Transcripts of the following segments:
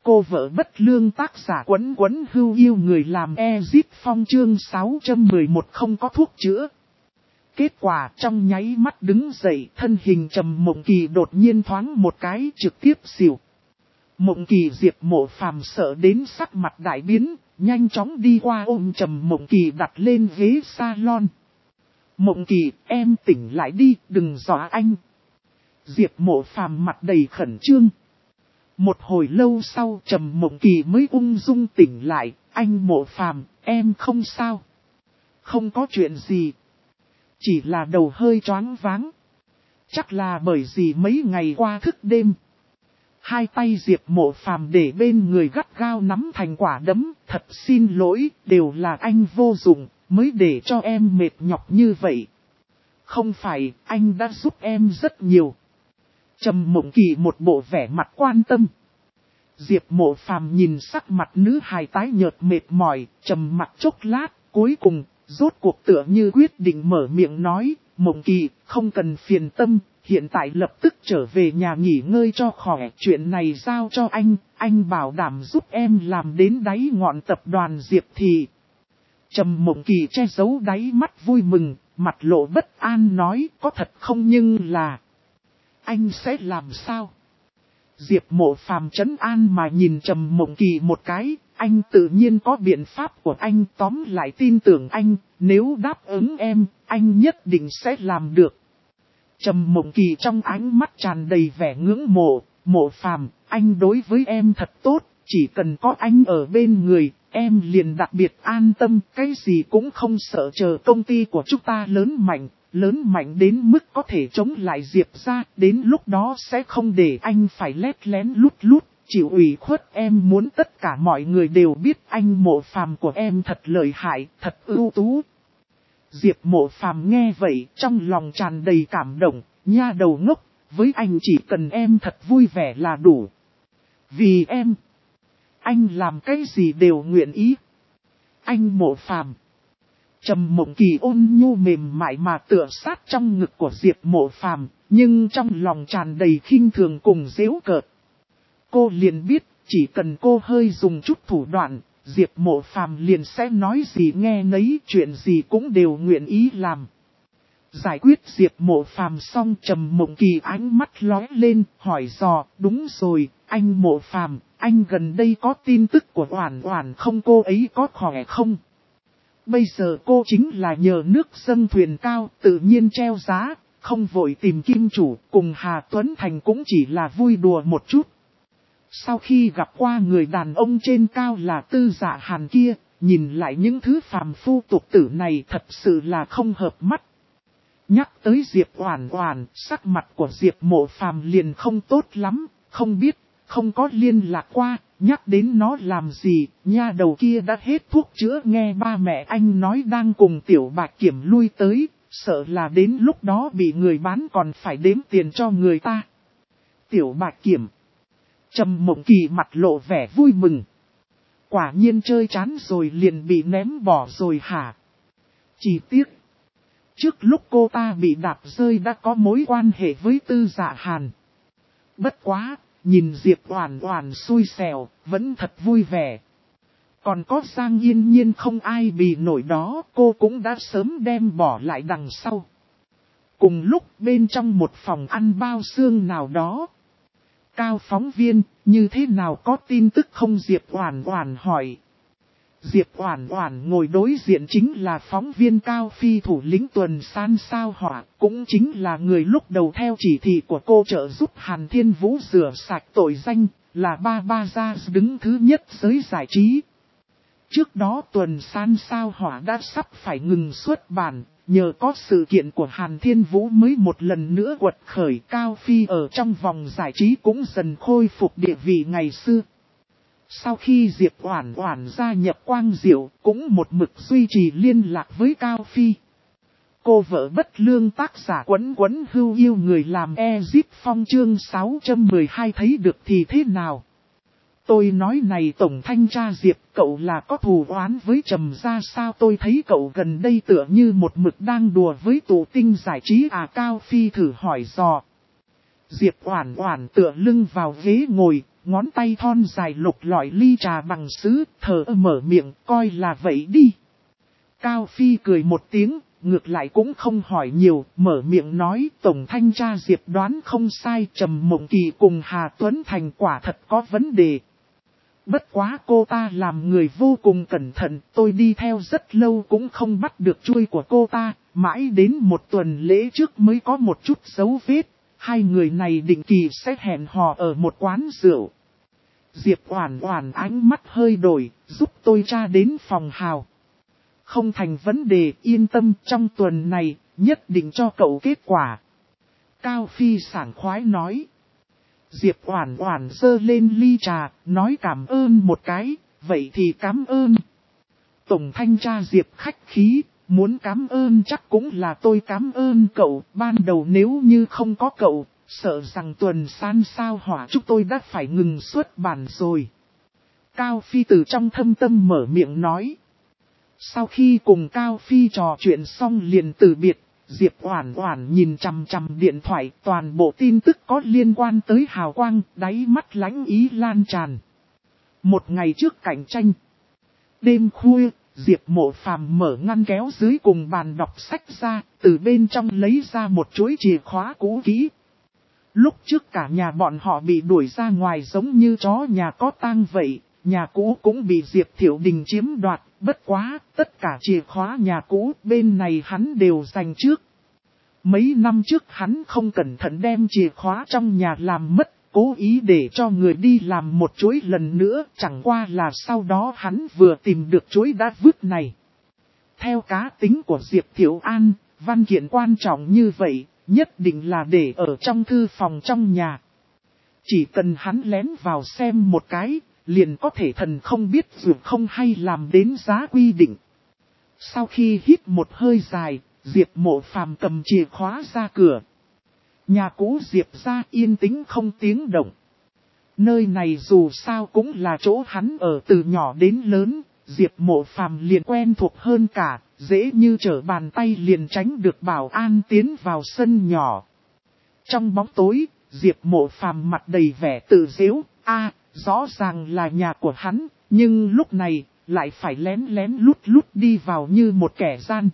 Cô vợ bất lương tác giả Quấn Quấn Hưu yêu người làm Ezip Phong chương 611 không có thuốc chữa. Kết quả trong nháy mắt đứng dậy, thân hình Trầm Mộng Kỳ đột nhiên thoáng một cái trực tiếp xỉu. Mộng Kỳ Diệp Mộ Phàm sợ đến sắc mặt đại biến, nhanh chóng đi qua ôm Trầm Mộng Kỳ đặt lên ghế salon. Mộng Kỳ, em tỉnh lại đi, đừng dọa anh. Diệp Mộ Phàm mặt đầy khẩn trương. Một hồi lâu sau Trầm Mộng Kỳ mới ung dung tỉnh lại, anh Mộ Phàm, em không sao. Không có chuyện gì. Chỉ là đầu hơi choáng váng. Chắc là bởi vì mấy ngày qua thức đêm. Hai tay Diệp Mộ Phàm để bên người gắt gao nắm thành quả đấm, thật xin lỗi, đều là anh vô dụng, mới để cho em mệt nhọc như vậy. Không phải, anh đã giúp em rất nhiều. Trầm Mộng Kỳ một bộ vẻ mặt quan tâm. Diệp Mộ Phàm nhìn sắc mặt nữ hài tái nhợt mệt mỏi, trầm mặc chốc lát, cuối cùng, rốt cuộc tựa như quyết định mở miệng nói, Mộng Kỳ, không cần phiền tâm, hiện tại lập tức trở về nhà nghỉ ngơi cho khỏe, chuyện này giao cho anh bảo đảm giúp em làm đến đáy ngọn tập đoàn Diệp Thị. Trầm Mộng Kỳ che giấu đáy mắt vui mừng, mặt lộ bất an nói, có thật không nhưng là... Anh sẽ làm sao? Diệp Mộ Phàm trấn an mà nhìn Trầm Mộng Kỳ một cái, anh tự nhiên có biện pháp của anh, tóm lại tin tưởng anh, nếu đáp ứng em, anh nhất định sẽ làm được. Trầm Mộng Kỳ trong ánh mắt tràn đầy vẻ ngưỡng mộ, Mộ Phàm, anh đối với em thật tốt, chỉ cần có anh ở bên người, em liền đặc biệt an tâm, cái gì cũng không sợ, chờ công ty của chúng ta lớn mạnh đến mức có thể chống lại Diệp ra, đến lúc đó sẽ không để anh phải lét lén lút, chịu ủy khuất. Em muốn tất cả mọi người đều biết anh Mộ Phàm của em thật lợi hại, thật ưu tú. Diệp Mộ Phàm nghe vậy, trong lòng tràn đầy cảm động, nha đầu ngốc, với anh chỉ cần em thật vui vẻ là đủ. Vì em, anh làm cái gì đều nguyện ý. Anh Mộ Phàm. Trầm Mộng Kỳ ôn nhu mềm mại mà tựa sát trong ngực của Diệp Mộ Phàm, nhưng trong lòng tràn đầy khinh thường cùng giễu cợt. Cô liền biết, chỉ cần cô hơi dùng chút thủ đoạn, Diệp Mộ Phàm liền sẽ nói gì nghe nấy, chuyện gì cũng đều nguyện ý làm. Giải quyết Diệp Mộ Phàm xong, Trầm Mộng Kỳ ánh mắt lóe lên, hỏi dò, đúng rồi, anh Mộ Phàm, anh gần đây có tin tức của Oản Oản không, cô ấy có khỏe không? Bây giờ cô chính là nhờ nước dâng thuyền cao, tự nhiên treo giá, không vội tìm kim chủ, cùng Hà Tuấn Thành cũng chỉ là vui đùa một chút. Sau khi gặp qua người đàn ông trên cao là Tư Dạ Hàn kia, nhìn lại những thứ phàm phu tục tử này thật sự là không hợp mắt. Nhắc tới Diệp Oản Oản, sắc mặt của Diệp Mộ Phàm liền không tốt lắm, không biết, không có liên lạc qua, nhắc đến nó làm gì, nha đầu kia đã hết thuốc chữa, nghe ba mẹ anh nói đang cùng Tiểu Bạch Kiểm lui tới, sợ là đến lúc đó bị người bán còn phải đếm tiền cho người ta. Tiểu Bạch Kiểm. Trầm Mộng Kỳ mặt lộ vẻ vui mừng. Quả nhiên chơi chán rồi liền bị ném bỏ rồi hả? Chỉ tiếc. Trước lúc cô ta bị đạp rơi đã có mối quan hệ với Tư Dạ Hàn. Bất quá, nhìn Diệp Oản Oản xui xẻo, vẫn thật vui vẻ. Còn có Giang Yên Nhiên không ai bì nổi đó, cô cũng đã sớm đem bỏ lại đằng sau. Cùng lúc bên trong một phòng ăn bao xương nào đó. Cao phóng viên, như thế nào có tin tức không, Diệp Oản Oản hỏi. Diệp Oản Oản ngồi đối diện chính là phóng viên Cao Phi, thủ lĩnh tuần san sao Hỏa, cũng chính là người lúc đầu theo chỉ thị của cô trợ giúp Hàn Thiên Vũ rửa sạch tội danh, là ba gia đứng thứ nhất giới giải trí. Trước đó tuần san sao Hỏa đã sắp phải ngừng xuất bản, nhờ có sự kiện của Hàn Thiên Vũ mới một lần nữa quật khởi. Cao Phi ở trong vòng giải trí cũng dần khôi phục địa vị ngày xưa. Sau khi Diệp Oản Oản gia nhập Quang Diệu, cũng một mực duy trì liên lạc với Cao Phi. Cô vợ bất lương tác giả Quấn Quấn Hưu yêu người làm Ezip Phong chương 612 thấy được thì thế nào? Tôi nói này Tổng Thanh tra Diệp, cậu là có thù oán với Trầm gia sao? Tôi thấy cậu gần đây tựa như một mực đang đùa với tụ tinh giải trí à? Cao Phi thử hỏi dò. Diệp Oản Oản tựa lưng vào ghế ngồi, ngón tay thon dài lục lọi ly trà bằng sứ, thở mở miệng, coi là vậy đi. Cao Phi cười một tiếng, ngược lại cũng không hỏi nhiều, mở miệng nói Tổng Thanh tra Diệp đoán không sai, Trầm Mộng Kỳ cùng Hà Tuấn Thành quả thật có vấn đề. Bất quá cô ta làm người vô cùng cẩn thận, tôi đi theo rất lâu cũng không bắt được chuôi của cô ta, mãi đến một tuần lễ trước mới có một chút dấu vết. Hai người này định kỳ sẽ hẹn hò ở một quán rượu. Diệp Oản Oản ánh mắt hơi đổi, giúp tôi tra đến phòng Hào. Không thành vấn đề, yên tâm, trong tuần này, nhất định cho cậu kết quả. Cao Phi sảng khoái nói. Diệp Oản Oản giơ lên ly trà, nói cảm ơn một cái, vậy thì cảm ơn. Tổng thanh tra Diệp khách khí, muốn cảm ơn chắc cũng là tôi cảm ơn cậu, ban đầu nếu như không có cậu, sợ rằng tuần san sao hỏa chúng tôi đã phải ngừng xuất bản rồi. Cao Phi từ trong thâm tâm mở miệng nói. Sau khi cùng Cao Phi trò chuyện xong liền từ biệt, Diệp Oản Oản nhìn chằm chằm điện thoại, toàn bộ tin tức có liên quan tới Hào Quang, đáy mắt lãnh ý lan tràn. Một ngày trước cạnh tranh. Đêm khuya, Diệp Mộ Phàm mở ngăn kéo dưới cùng bàn đọc sách ra, từ bên trong lấy ra một chuỗi chìa khóa cũ kỹ. Lúc trước cả nhà bọn họ bị đuổi ra ngoài giống như chó nhà có tang vậy, nhà cũ cũng bị Diệp Thiệu Đình chiếm đoạt, bất quá, tất cả chìa khóa nhà cũ bên này hắn đều dành trước. Mấy năm trước hắn không cẩn thận đem chìa khóa trong nhà làm mất, cố ý để cho người đi làm một chuỗi lần nữa, chẳng qua là sau đó hắn vừa tìm được chuỗi đã vứt này. Theo cá tính của Diệp Thiệu An, văn kiện quan trọng như vậy, nhất định là để ở trong thư phòng trong nhà. Chỉ cần hắn lén vào xem một cái, liền có thể thần không biết dược không hay làm đến giá quy định. Sau khi hít một hơi dài, Diệp Mộ Phàm cầm chìa khóa ra cửa. Nhà cũ Diệp ra yên tĩnh không tiếng động. Nơi này dù sao cũng là chỗ hắn ở từ nhỏ đến lớn, Diệp Mộ Phàm liền quen thuộc hơn cả, dễ như trở bàn tay liền tránh được bảo an tiến vào sân nhỏ. Trong bóng tối, Diệp Mộ Phàm mặt đầy vẻ tự giễu, rõ ràng là nhà của hắn, nhưng lúc này, lại phải lén lén lút lút đi vào như một kẻ gian.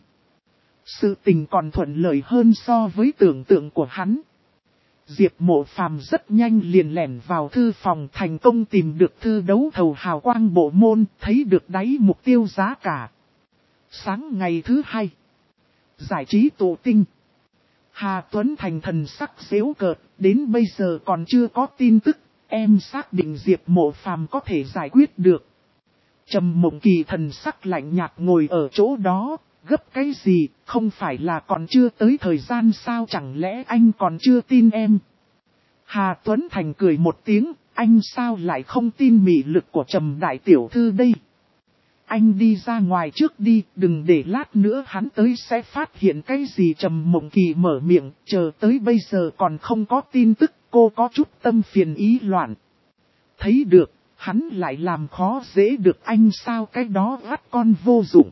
Sự tình còn thuận lợi hơn so với tưởng tượng của hắn. Diệp Mộ Phàm rất nhanh liền lẻn vào thư phòng, thành công tìm được thư đấu thầu Hào Quang bộ môn, thấy được đáy mục tiêu giá cả. Sáng ngày thứ hai, giải trí tụ tinh. Hà Tuấn Thành thần sắc giễu cợt, đến bây giờ còn chưa có tin tức, em xác định Diệp Mộ Phàm có thể giải quyết được. Trầm Mộng Kỳ thần sắc lạnh nhạt ngồi ở chỗ đó, gấp cái gì, không phải là còn chưa tới thời gian sao, chẳng lẽ anh còn chưa tin em? Hà Tuấn Thành cười một tiếng, anh sao lại không tin mị lực của Trầm đại tiểu thư đây? Anh đi ra ngoài trước đi, đừng để lát nữa hắn tới sẽ phát hiện cái gì. Trầm Mộng Kỳ mở miệng, chờ tới bây giờ còn không có tin tức, cô có chút tâm phiền ý loạn. Thấy được, hắn lại làm khó dễ được anh sao, cái đó gắt con vô dụng.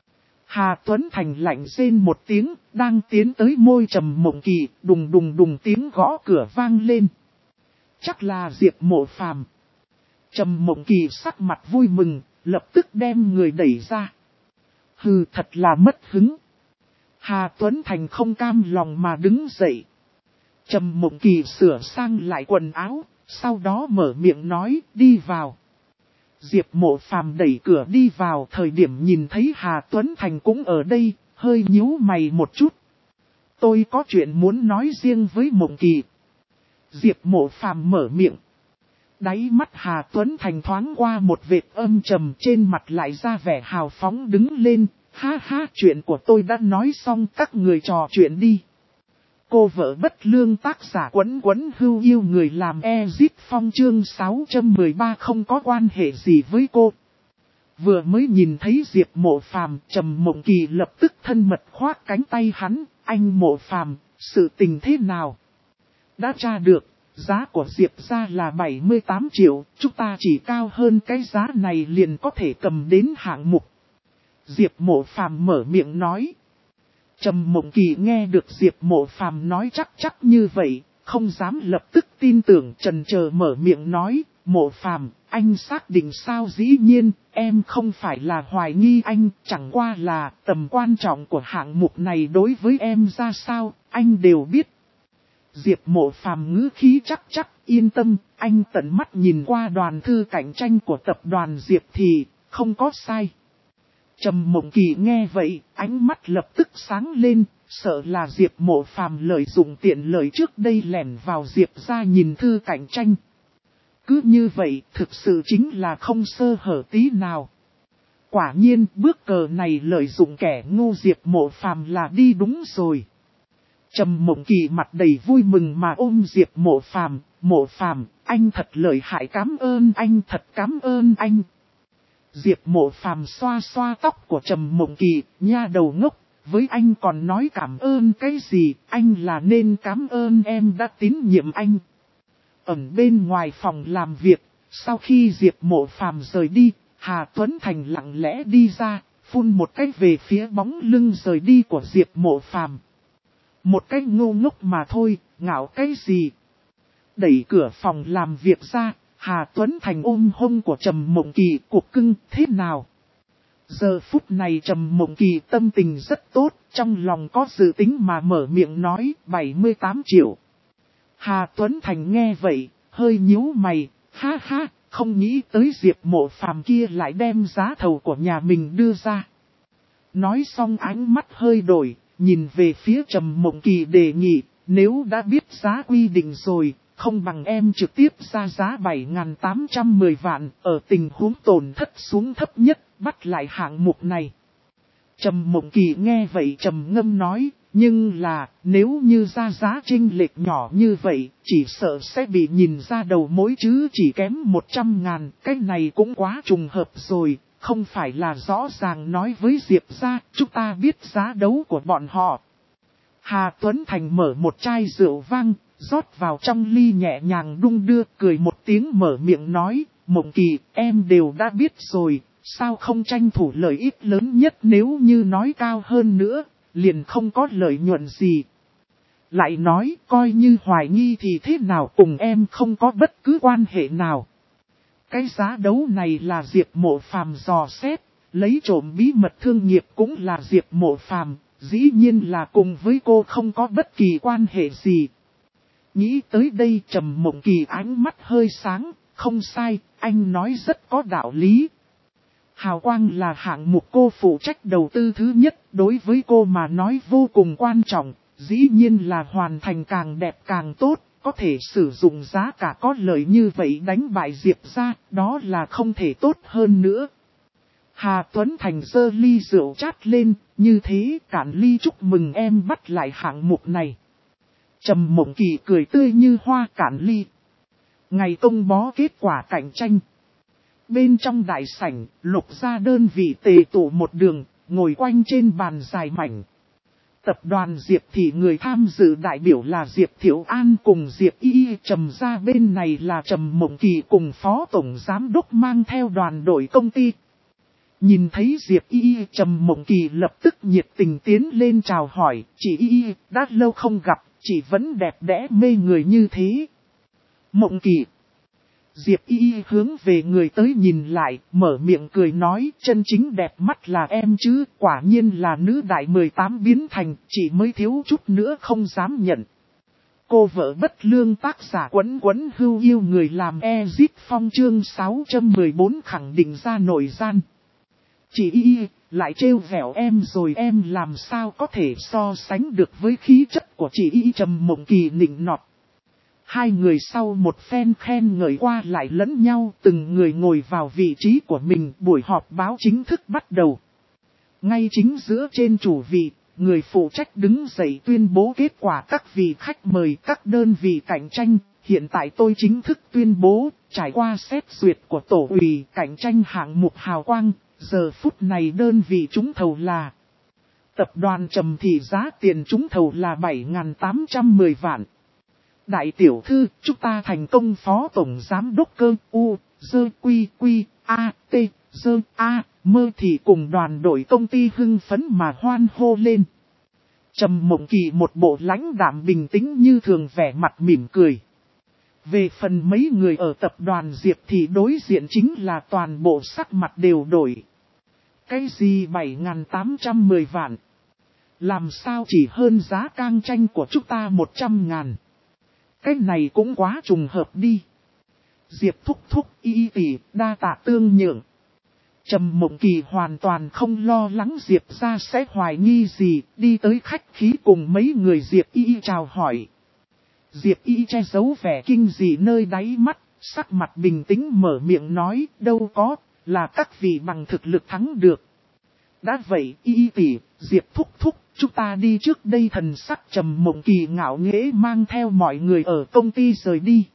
Hà Tuấn Thành lạnh rên một tiếng, đang tiến tới môi Trầm Mộng Kỳ, đùng đùng đùng tiếng gõ cửa vang lên. Chắc là Diệp Mộ Phàm. Trầm Mộng Kỳ sắc mặt vui mừng, lập tức đem người đẩy ra. Hừ, thật là mất hứng. Hà Tuấn Thành không cam lòng mà đứng dậy. Trầm Mộng Kỳ sửa sang lại quần áo, sau đó mở miệng nói, đi vào. Diệp Mộ Phàm đẩy cửa đi vào, thời điểm nhìn thấy Hà Tuấn Thành cũng ở đây, hơi nhíu mày một chút. Tôi có chuyện muốn nói riêng với Mộng Kỳ. Diệp Mộ Phàm mở miệng. Đáy mắt Hà Tuấn Thành thoáng qua một vệt âm trầm, trên mặt lại ra vẻ hào phóng đứng lên. Ha ha, chuyện của tôi đã nói xong, các người trò chuyện đi. Cô vợ bất lương tác giả Quấn Quấn Hưu yêu người làm Ezit Phong chương 613 không có quan hệ gì với cô. Vừa mới nhìn thấy Diệp Mộ Phàm, Trầm Mộng Kỳ lập tức thân mật khoác cánh tay hắn. Anh Mộ Phàm, sự tình thế nào? Đã tra được, giá của Diệp ra là 78 triệu, chúng ta chỉ cao hơn cái giá này liền có thể cầm đến hạng mục. Diệp Mộ Phàm mở miệng nói. Trầm Mộng Kỳ nghe được Diệp Mộ Phàm nói chắc như vậy, không dám lập tức tin tưởng, chần chờ mở miệng nói, Mộ Phàm, anh xác định sao? Dĩ nhiên, em không phải là hoài nghi anh, chẳng qua là tầm quan trọng của hạng mục này đối với em ra sao, anh đều biết. Diệp Mộ Phàm ngữ khí chắc, yên tâm, anh tận mắt nhìn qua đoàn thư cạnh tranh của tập đoàn Diệp thì không có sai. Trầm Mộng Kỳ nghe vậy, ánh mắt lập tức sáng lên, sợ là Diệp Mộ Phàm lợi dụng tiện lợi trước đây lẻn vào Diệp ra nhìn thư cạnh tranh. Cứ như vậy, thực sự chính là không sơ hở tí nào. Quả nhiên, bước cờ này lợi dụng kẻ ngu Diệp Mộ Phàm là đi đúng rồi. Trầm Mộng Kỳ mặt đầy vui mừng mà ôm Diệp Mộ Phàm, anh thật lợi hại, cảm ơn anh, thật cảm ơn anh. Diệp Mộ Phàm xoa xoa tóc của Trầm Mộng Kỳ, nha đầu ngốc, với anh còn nói cảm ơn cái gì, anh là nên cảm ơn em đã tín nhiệm anh. Ẩn bên ngoài phòng làm việc, sau khi Diệp Mộ Phàm rời đi, Hà Tuấn Thành lặng lẽ đi ra, phun một cái về phía bóng lưng rời đi của Diệp Mộ Phàm. Một cái ngu ngốc mà thôi, ngạo cái gì? Đẩy cửa phòng làm việc ra, Hà Tuấn Thành ôm hông của Trầm Mộng Kỳ, cục cưng, thế nào? Giờ phút này Trầm Mộng Kỳ tâm tình rất tốt, trong lòng có dự tính mà mở miệng nói 78 triệu. Hà Tuấn Thành nghe vậy, hơi nhíu mày, ha ha, không nghĩ tới Diệp Mộ Phàm kia lại đem giá thầu của nhà mình đưa ra. Nói xong ánh mắt hơi đổi, nhìn về phía Trầm Mộng Kỳ đề nghị, nếu đã biết giá quy định rồi, không bằng em trực tiếp ra giá 7.810 vạn, ở tình huống tổn thất xuống thấp nhất, bắt lại hạng mục này. Trầm Mộng Kỳ nghe vậy trầm ngâm nói, nhưng là, nếu như ra giá chênh lệch nhỏ như vậy, chỉ sợ sẽ bị nhìn ra đầu mối chứ chỉ kém 100.000, cái này cũng quá trùng hợp rồi, không phải là rõ ràng nói với Diệp ra, chúng ta biết giá đấu của bọn họ. Hà Tuấn Thành mở một chai rượu vang, rót vào trong ly nhẹ nhàng đung đưa, cười một tiếng mở miệng nói, Mộng Kỳ, em đều đã biết rồi, sao không tranh thủ lợi ích lớn nhất, nếu như nói cao hơn nữa, liền không có lợi nhuận gì. Lại nói, coi như hoài nghi thì thế nào, cùng em không có bất cứ quan hệ nào. Cái giá đấu này là Diệp Mộ Phàm dò xét, lấy trộm bí mật thương nghiệp cũng là Diệp Mộ Phàm, dĩ nhiên là cùng với cô không có bất kỳ quan hệ gì. Nghĩ tới đây Trầm Mộng Kỳ ánh mắt hơi sáng, không sai, anh nói rất có đạo lý. Hào quang là hạng mục cô phụ trách đầu tư thứ nhất, đối với cô mà nói vô cùng quan trọng, dĩ nhiên là hoàn thành càng đẹp càng tốt, có thể sử dụng giá cả có lợi như vậy đánh bại Diệp ra, đó là không thể tốt hơn nữa. Hà Tuấn Thành giơ ly rượu chát lên, như thế cạn ly chúc mừng em bắt lại hạng mục này. Trầm Mộng Kỳ cười tươi như hoa, cạn ly. Ngày công bó kết quả cạnh tranh. Bên trong đại sảnh, Lục gia đơn vị tề tụ một đường, ngồi quanh trên bàn dài mảnh. Tập đoàn Diệp thì người tham dự đại biểu là Diệp Thiệu An cùng Diệp Y, Trầm gia bên này là Trầm Mộng Kỳ cùng Phó Tổng Giám Đốc mang theo đoàn đội công ty. Nhìn thấy Diệp Y, Trầm Mộng Kỳ lập tức nhiệt tình tiến lên chào hỏi, chị Y, đã lâu không gặp, chị vẫn đẹp đẽ mê người như thế. Mộng Kỳ. Diệp Y hướng về người tới nhìn lại, mở miệng cười nói, chân chính đẹp mắt là em chứ, quả nhiên là nữ đại 18 biến thành, chỉ mới thiếu chút nữa không dám nhận. Cô vợ bất lương tác giả Quấn Quấn hưu yêu người làm Ezit Phong chương 614 khẳng định ra nội gian. Chị Y, lại trêu vẻo em rồi, em làm sao có thể so sánh được với khí chất của chị Y. Trầm Mộng Kỳ nịnh nọt. Hai người sau một phen khen ngợi qua lại lẫn nhau, từng người ngồi vào vị trí của mình, buổi họp báo chính thức bắt đầu. Ngay chính giữa trên chủ vị, người phụ trách đứng dậy tuyên bố kết quả các vị khách mời các đơn vị cạnh tranh. Hiện tại tôi chính thức tuyên bố, trải qua xét duyệt của tổ ủy cạnh tranh hạng mục hào quang, giờ phút này đơn vị trúng thầu là Tập đoàn Trầm Thị, giá tiền trúng thầu là 7.810 vạn. Đại tiểu thư, chúng ta thành công. Phó Tổng Giám Đốc Cơ U, Dơ Quy Quy, A, T, Dơ A, Mơ thì cùng đoàn đội công ty hưng phấn mà hoan hô lên. Trầm Mộng Kỳ một bộ lãnh đạm bình tĩnh như thường, vẻ mặt mỉm cười. Về phần mấy người ở tập đoàn Diệp thì đối diện chính là toàn bộ sắc mặt đều đổi. Cái gì 7.810 vạn? Làm sao chỉ hơn giá cang chanh của chúng ta 100.000? Cái này cũng quá trùng hợp đi. Diệp thúc thúc y tỷ đa tạ tương nhượng. Trầm Mộng Kỳ hoàn toàn không lo lắng Diệp ra sẽ hoài nghi gì, đi tới khách khí cùng mấy người Diệp y chào hỏi. Diệp y che giấu vẻ kinh dị nơi đáy mắt, sắc mặt bình tĩnh mở miệng nói, đâu có, là các vị bằng thực lực thắng được. Đã vậy y tỷ, Diệp thúc thúc, chúng ta đi trước đây. Thần sắc Trầm Mộng Kỳ ngạo nghễ mang theo mọi người ở công ty rời đi.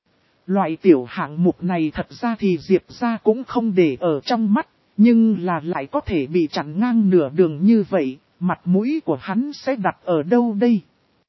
Loại tiểu hạng mục này thật ra thì Diệp ra cũng không để ở trong mắt, nhưng là lại có thể bị chặn ngang nửa đường như vậy, mặt mũi của hắn sẽ đặt ở đâu đây?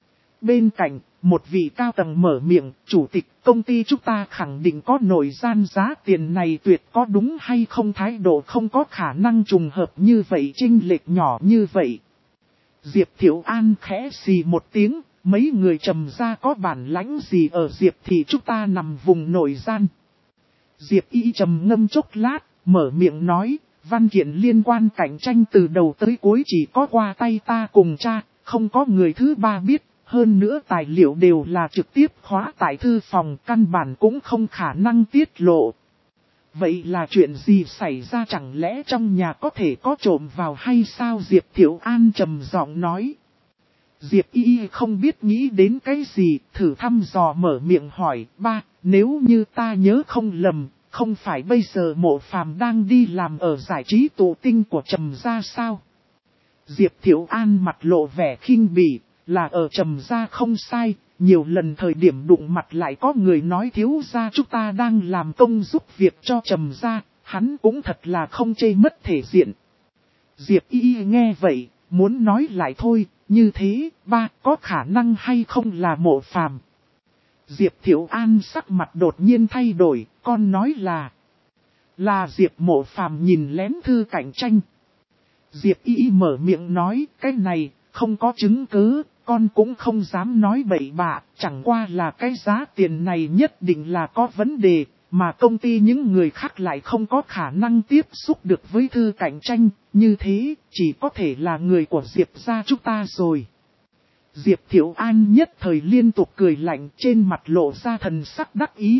Bên cạnh, một vị cao tầng mở miệng, chủ tịch công ty chúng ta khẳng định có nội gian, giá tiền này tuyệt có đúng hay không, thái độ không có khả năng trùng hợp như vậy, chênh lệch nhỏ như vậy. Diệp Thiệu An khẽ xì một tiếng, mấy người Trầm ra có bản lãnh gì ở Diệp thì chúng ta nằm vùng nội gian. Diệp y trầm ngâm chốc lát, mở miệng nói, văn kiện liên quan cạnh tranh từ đầu tới cuối chỉ có qua tay ta cùng cha, không có người thứ ba biết. Hơn nữa tài liệu đều là trực tiếp khóa tại thư phòng, căn bản cũng không khả năng tiết lộ. Vậy là chuyện gì xảy ra, chẳng lẽ trong nhà có thể có trộm vào hay sao? Diệp Thiệu An trầm giọng nói. Diệp y không biết nghĩ đến cái gì, thử thăm dò mở miệng hỏi, ba, nếu như ta nhớ không lầm, không phải bây giờ Mộ Phàm đang đi làm ở giải trí tụ tinh của Trầm gia sao? Diệp Thiệu An mặt lộ vẻ khinh bỉ. Là ở Trầm gia không sai, nhiều lần thời điểm đụng mặt lại có người nói thiếu gia chúng ta đang làm công giúp việc cho Trầm gia, hắn cũng thật là không chê mất thể diện. Diệp y nghe vậy, muốn nói lại thôi, như thế, ba, có khả năng hay không là Mộ Phàm? Diệp Thiệu An sắc mặt đột nhiên thay đổi, con nói là Diệp Mộ Phàm nhìn lén thư cạnh tranh. Diệp y mở miệng nói, cái này, không có chứng cứ, con cũng không dám nói bậy bạ, chẳng qua là cái giá tiền này nhất định là có vấn đề, mà công ty những người khác lại không có khả năng tiếp xúc được với thư cạnh tranh, như thế, chỉ có thể là người của Diệp gia chúng ta rồi. Diệp Thiệu An nhất thời liên tục cười lạnh, trên mặt lộ ra thần sắc đắc ý,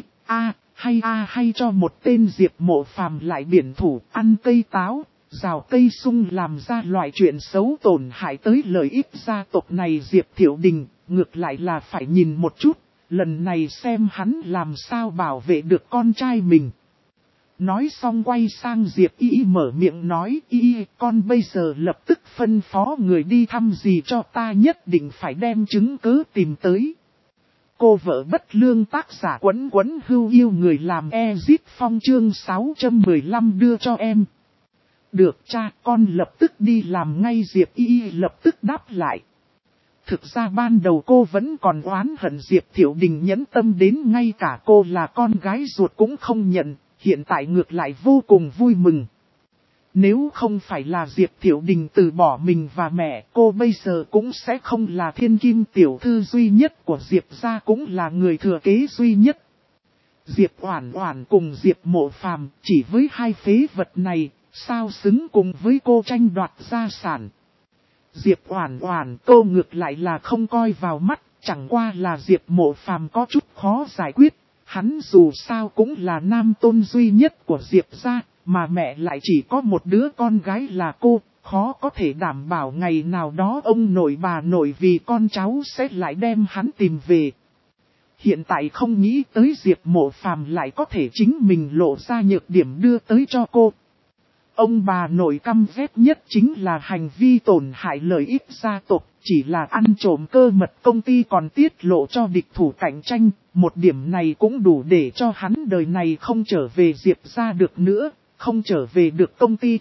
hay cho một tên Diệp Mộ Phàm lại biển thủ, ăn cây táo. Rào cây sung làm ra loại chuyện xấu tổn hại tới lợi ích gia tộc này. Diệp Thiệu Đình, ngược lại là phải nhìn một chút, lần này xem hắn làm sao bảo vệ được con trai mình. Nói xong quay sang Diệp y mở miệng nói, y, con bây giờ lập tức phân phó người đi thăm gì cho ta, nhất định phải đem chứng cứ tìm tới. Cô vợ bất lương, tác giả Quấn Quấn Hưu Yêu người làm Ezit Phong, chương 615 đưa cho em. Được cha, con lập tức đi làm ngay. Diệp y lập tức đáp lại. Thực ra ban đầu cô vẫn còn oán hận Diệp Thiệu Đình nhẫn tâm đến ngay cả cô là con gái ruột cũng không nhận, hiện tại ngược lại vô cùng vui mừng. Nếu không phải là Diệp Thiệu Đình từ bỏ mình và mẹ, cô bây giờ cũng sẽ không là thiên kim tiểu thư duy nhất của Diệp gia, cũng là người thừa kế duy nhất. Diệp Oản Oản cùng Diệp Mộ Phàm, chỉ với hai phế vật này, sao xứng cùng với cô tranh đoạt gia sản. Diệp Oản Oản cô ngược lại là không coi vào mắt, chẳng qua là Diệp Mộ Phàm có chút khó giải quyết, hắn dù sao cũng là nam tôn duy nhất của Diệp gia, mà mẹ lại chỉ có một đứa con gái là cô, khó có thể đảm bảo ngày nào đó ông nội bà nội vì con cháu sẽ lại đem hắn tìm về. Hiện tại không nghĩ tới Diệp Mộ Phàm lại có thể chính mình lộ ra nhược điểm đưa tới cho cô. Ông bà nội căm ghét nhất chính là hành vi tổn hại lợi ích gia tộc, chỉ là ăn trộm cơ mật công ty còn tiết lộ cho địch thủ cạnh tranh, một điểm này cũng đủ để cho hắn đời này không trở về Diệp gia được nữa, không trở về được công ty.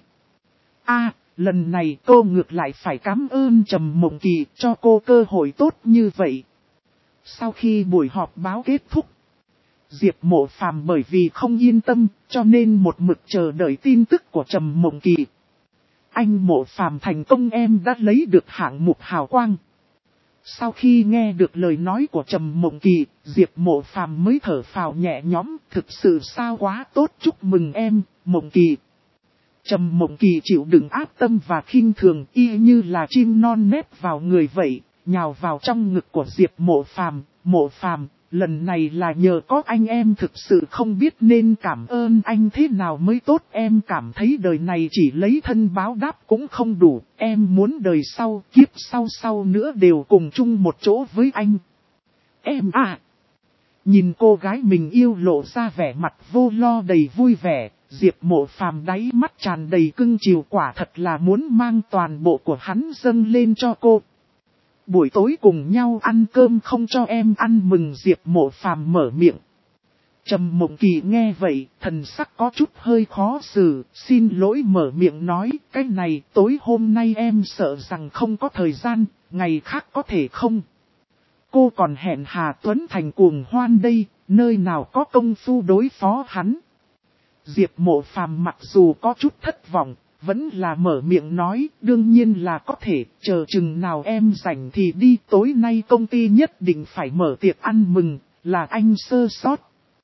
Lần này cô ngược lại phải cảm ơn Trầm Mộng Kỳ cho cô cơ hội tốt như vậy. Sau khi buổi họp báo kết thúc, Diệp Mộ Phàm bởi vì không yên tâm, cho nên một mực chờ đợi tin tức của Trầm Mộng Kỳ. Anh Mộ Phàm thành công, em đã lấy được hạng mục hào quang. Sau khi nghe được lời nói của Trầm Mộng Kỳ, Diệp Mộ Phàm mới thở phào nhẹ nhõm, thực sự sao quá tốt, chúc mừng em, Mộng Kỳ. Trầm Mộng Kỳ chịu đựng áp tâm và khinh thường, y như là chim non nép vào người vậy, nhào vào trong ngực của Diệp Mộ Phàm. Mộ Phàm, lần này là nhờ có anh, em thực sự không biết nên cảm ơn anh thế nào mới tốt. Em cảm thấy đời này chỉ lấy thân báo đáp cũng không đủ. Em muốn đời sau, kiếp sau nữa đều cùng chung một chỗ với anh. Em à! Nhìn cô gái mình yêu lộ ra vẻ mặt vô lo đầy vui vẻ, Diệp Mộ Phàm đáy mắt tràn đầy cưng chiều, quả thật là muốn mang toàn bộ của hắn dâng lên cho cô. Buổi tối cùng nhau ăn cơm không cho em ăn mừng, Diệp Mộ Phàm mở miệng. Trầm Mộng Kỳ nghe vậy, thần sắc có chút hơi khó xử, xin lỗi mở miệng nói, cái này tối hôm nay em sợ rằng không có thời gian, ngày khác có thể không. Cô còn hẹn Hà Tuấn Thành cuồng hoan đây, nơi nào có công phu đối phó hắn. Diệp Mộ Phàm mặc dù có chút thất vọng, vẫn là mở miệng nói, đương nhiên là có thể, chờ chừng nào em rảnh thì đi, tối nay công ty nhất định phải mở tiệc ăn mừng, là anh sơ sót.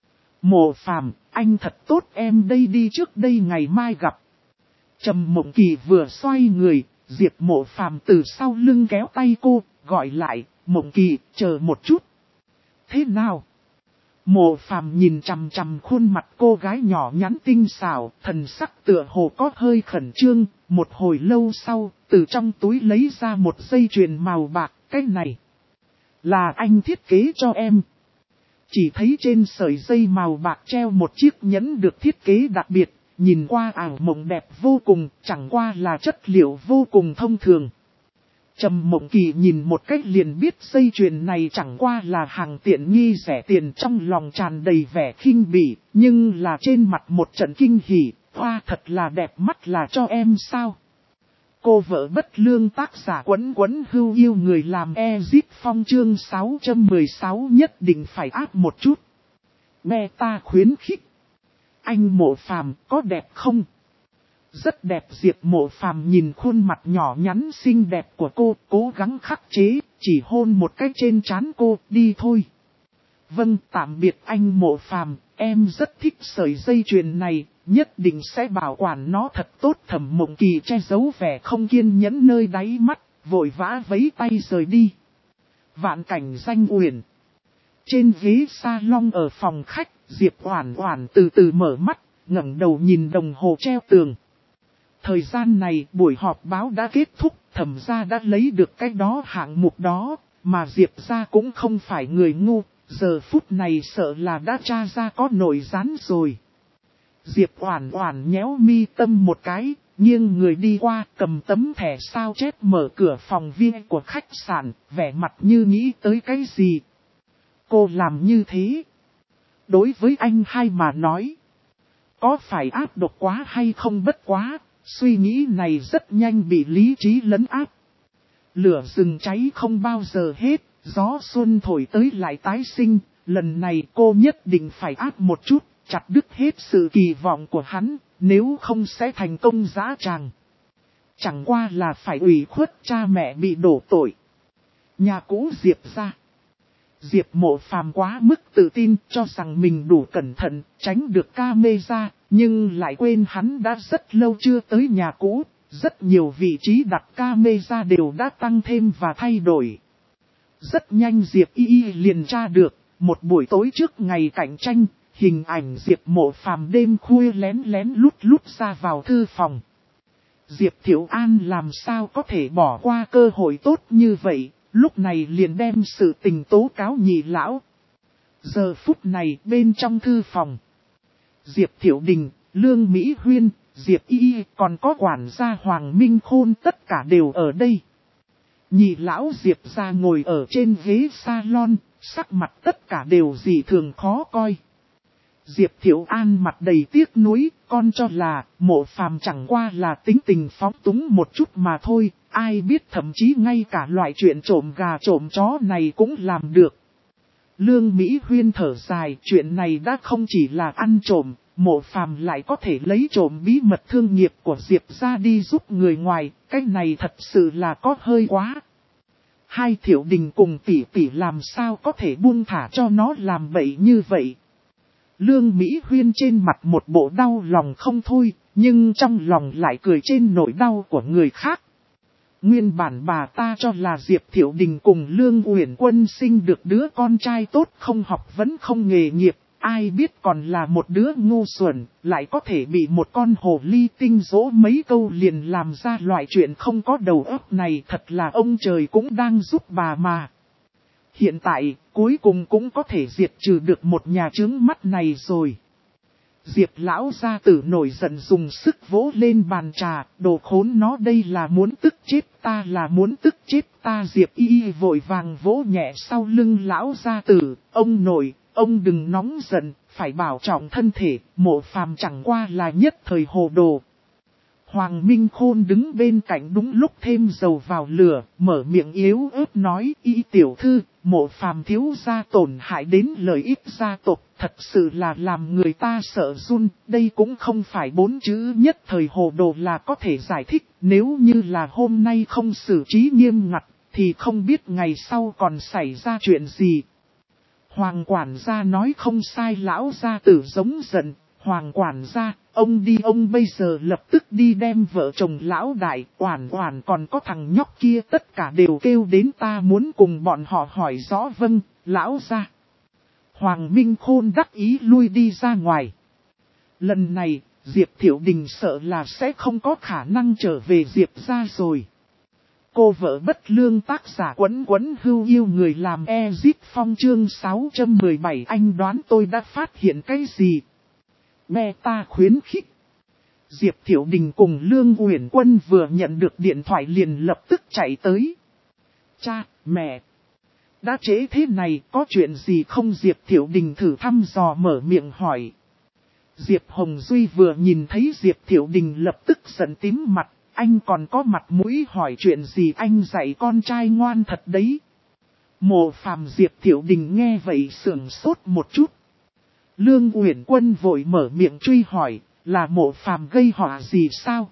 Mộ Phàm, anh thật tốt, em đây đi trước đây ngày mai gặp. Trầm Mộng Kỳ vừa xoay người, Diệp Mộ Phàm từ sau lưng kéo tay cô, gọi lại, Mộng Kỳ, chờ một chút. Thế nào? Mộ Phàm nhìn chằm chằm khuôn mặt cô gái nhỏ nhắn tinh xảo, thần sắc tựa hồ có hơi khẩn trương, một hồi lâu sau, từ trong túi lấy ra một dây chuyền màu bạc, cái này là anh thiết kế cho em. Chỉ thấy trên sợi dây màu bạc treo một chiếc nhẫn được thiết kế đặc biệt, nhìn qua ảo mộng đẹp vô cùng, chẳng qua là chất liệu vô cùng thông thường. Trầm Mộng Kỳ nhìn một cách liền biết dây chuyền này chẳng qua là hàng tiện nghi rẻ tiền, trong lòng tràn đầy vẻ khinh bỉ, nhưng là trên mặt một trận kinh hỉ, hoa thật là đẹp mắt, là cho em sao? Cô vợ bất lương, tác giả Quấn Quấn Hưu Yêu Người làm Ezip Phong, chương 616 nhất định phải áp một chút. Nghe ta khuyến khích. Anh Mộ Phàm có đẹp không? Rất đẹp. Diệp Mộ Phàm nhìn khuôn mặt nhỏ nhắn xinh đẹp của cô, cố gắng khắc chế, chỉ hôn một cái trên trán cô, đi thôi. Vâng, tạm biệt anh Mộ Phàm, em rất thích sợi dây chuyền này, nhất định sẽ bảo quản nó thật tốt. Thẩm Mộng Kỳ che giấu vẻ không kiên nhẫn nơi đáy mắt, vội vã vẫy tay rời đi. Vạn Cảnh Danh Uyển. Trên ghế salon ở phòng khách, Diệp Oản Oản từ từ mở mắt, ngẩng đầu nhìn đồng hồ treo tường. Thời gian này buổi họp báo đã kết thúc, Thẩm gia đã lấy được cái đó hạng mục đó, mà Diệp gia cũng không phải người ngu, giờ phút này sợ là đã tra ra có nội gián rồi. Diệp Oản Oản nhéo mi tâm một cái, nghiêng người đi qua, cầm tấm thẻ sao chép mở cửa phòng viên của khách sạn, vẻ mặt như nghĩ tới cái gì. Cô làm như thế, đối với anh hai mà nói, có phải áp độc quá hay không? Bất quá, suy nghĩ này rất nhanh bị lý trí lấn áp. Lửa rừng cháy không bao giờ hết, gió xuân thổi tới lại tái sinh, lần này cô nhất định phải áp một chút, chặt đứt hết sự kỳ vọng của hắn, nếu không sẽ thành công dã tràng. Chẳng qua là phải ủy khuất cha mẹ bị đổ tội. Nhà cũ Diệp gia. Diệp Mộ Phàm quá mức tự tin, cho rằng mình đủ cẩn thận, tránh được camera, nhưng lại quên hắn đã rất lâu chưa tới nhà cũ, rất nhiều vị trí đặt camera đều đã tăng thêm và thay đổi. Rất nhanh Diệp Y liền tra được, một buổi tối trước ngày cạnh tranh, hình ảnh Diệp Mộ Phàm đêm khuya lén lén lút lút ra vào thư phòng. Diệp Thiệu An làm sao có thể bỏ qua cơ hội tốt như vậy, lúc này liền đem sự tình tố cáo Nhị lão. Giờ phút này bên trong thư phòng, Diệp Thiệu Đình, Lương Mỹ Huyên, Diệp Y còn có quản gia Hoàng Minh Khôn tất cả đều ở đây. Nhị lão Diệp gia ngồi ở trên ghế salon, sắc mặt tất cả đều dị thường khó coi. Diệp Thiệu An mặt đầy tiếc nuối, con cho là Mộ Phàm chẳng qua là tính tình phóng túng một chút mà thôi, ai biết thậm chí ngay cả loại chuyện trộm gà trộm chó này cũng làm được. Lương Mỹ Huyên thở dài, chuyện này đã không chỉ là ăn trộm, Mộ Phàm lại có thể lấy trộm bí mật thương nghiệp của Diệp gia đi giúp người ngoài, cái này thật sự là có hơi quá. Hai Thiệu Đình cùng tỷ tỷ làm sao có thể buông thả cho nó làm bậy như vậy. Lương Mỹ Huyên trên mặt một bộ đau lòng không thôi, nhưng trong lòng lại cười trên nỗi đau của người khác. Nguyên bản bà ta cho là Diệp Thiệu Đình cùng Lương Uyển Quân sinh được đứa con trai tốt không học vấn không nghề nghiệp, ai biết còn là một đứa ngu xuẩn, lại có thể bị một con hồ ly tinh dỗ mấy câu liền làm ra loại chuyện không có đầu óc này, thật là ông trời cũng đang giúp bà mà. Hiện tại, cuối cùng cũng có thể diệt trừ được một nhà chướng mắt này rồi. Diệp lão gia tử nổi giận dùng sức vỗ lên bàn trà, đồ khốn nó đây là muốn tức chết ta là muốn tức chết ta. Diệp y vội vàng vỗ nhẹ sau lưng lão gia tử, ông nội, ông đừng nóng giận, phải bảo trọng thân thể, Mộ Phàm chẳng qua là nhất thời hồ đồ. Hoàng Minh Khôn đứng bên cạnh đúng lúc thêm dầu vào lửa, mở miệng yếu ớt nói, y tiểu thư, Mộ Phàm thiếu gia tổn hại đến lợi ích gia tộc, thật sự là làm người ta sợ run, đây cũng không phải 4 chữ nhất thời hồ đồ là có thể giải thích, nếu như là hôm nay không xử trí nghiêm ngặt, thì không biết ngày sau còn xảy ra chuyện gì. Hoàng quản gia nói không sai, lão gia tử giống giận, Hoàng quản gia, ông đi, ông bây giờ lập tức đi đem vợ chồng lão đại, Oản Oản còn có thằng nhóc kia tất cả đều kêu đến, ta muốn cùng bọn họ hỏi rõ. Vâng, lão gia. Hoàng Minh Khôn đắc ý lui đi ra ngoài. Lần này, Diệp Thiệu Đình sợ là sẽ không có khả năng trở về Diệp gia rồi. Cô vợ bất lương tác giả Quấn Quấn Hưu Yêu người làm Ezip Phong chương 617. Anh đoán tôi đã phát hiện cái gì? Nghe ta khuyến khích. Diệp Thiệu Đình cùng Lương Uyển Quân vừa nhận được điện thoại liền lập tức chạy tới. Cha, mẹ, đã trễ thế này có chuyện gì không? Diệp Thiệu Đình thử thăm dò mở miệng hỏi. Diệp Hồng Duy vừa nhìn thấy Diệp Thiệu Đình lập tức giận tím mặt. Anh còn có mặt mũi hỏi chuyện gì, anh dạy con trai ngoan thật đấy. Mộ Phàm. Diệp Thiệu Đình nghe vậy sửng sốt một chút. Lương Uyển Quân vội mở miệng truy hỏi, là Mộ Phàm gây họa gì sao?